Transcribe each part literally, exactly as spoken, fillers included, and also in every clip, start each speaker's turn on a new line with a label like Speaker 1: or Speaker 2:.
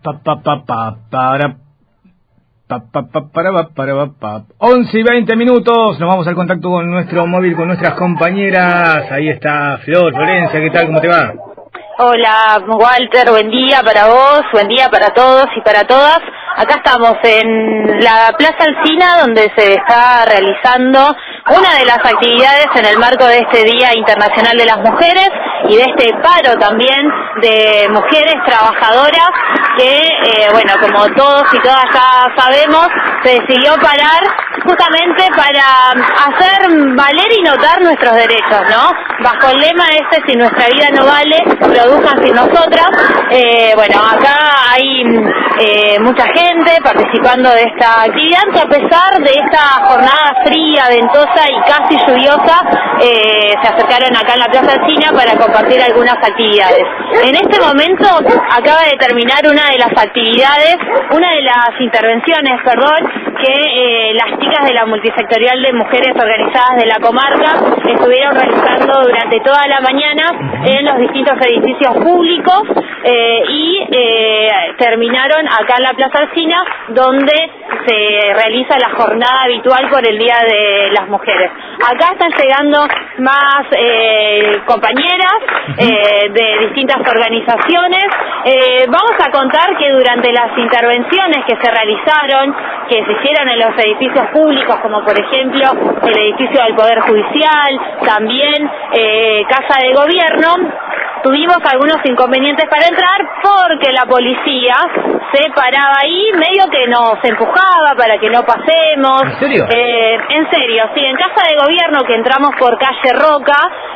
Speaker 1: Pa, pa, pa, pa, para, pa, pa, pa, para, pa, para, pa, pa. once y veinte minutos, nos vamos al contacto con nuestro móvil, con nuestras compañeras. Ahí está Flor, Florencia, ¿qué tal? ¿Cómo te va?
Speaker 2: Hola Walter, buen día para vos, buen día para todos y para todas. Acá estamos en la Plaza Alsina, donde se está realizando una de las actividades en el marco de este Día Internacional de las Mujeres y de este paro también de mujeres trabajadoras que, eh, bueno, como todos y todas ya sabemos, se decidió parar justamente para hacer valer y notar nuestros derechos, ¿no? Bajo el lema este, si nuestra vida no vale, produzcan sin nosotras. Eh, bueno, acá hay eh, mucha gente participando de esta actividad que, a pesar de esta jornada fría, ventosa y casi lluviosa, eh, se acercaron acá en la Plaza Alsina para compartir algunas actividades. En este momento acaba de terminar una de las actividades, una de las intervenciones, perdón, que eh, las chicas de la multisectorial de mujeres organizadas de la comarca estuvieron realizando durante toda la mañana en los distintos edificios públicos eh, y eh, terminaron acá en la Plaza Alsina, donde se realiza la jornada habitual por el Día de las Mujeres. Acá están llegando más eh, compañeras eh, de distintas organizaciones. Eh, vamos a contar que durante las intervenciones que se realizaron, que se hicieron en los edificios públicos, como por ejemplo el edificio del Poder Judicial, también eh, Casa de Gobierno, tuvimos algunos inconvenientes para entrar porque la policía se paraba ahí, medio que nos empujaba para que no pasemos.
Speaker 1: ¿En serio?
Speaker 2: Eh, en serio, sí, en Casa de Gobierno, que entramos por calle Roca,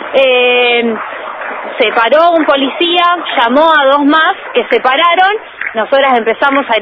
Speaker 2: eh, se paró un policía, llamó a dos más que se pararon, nosotras empezamos a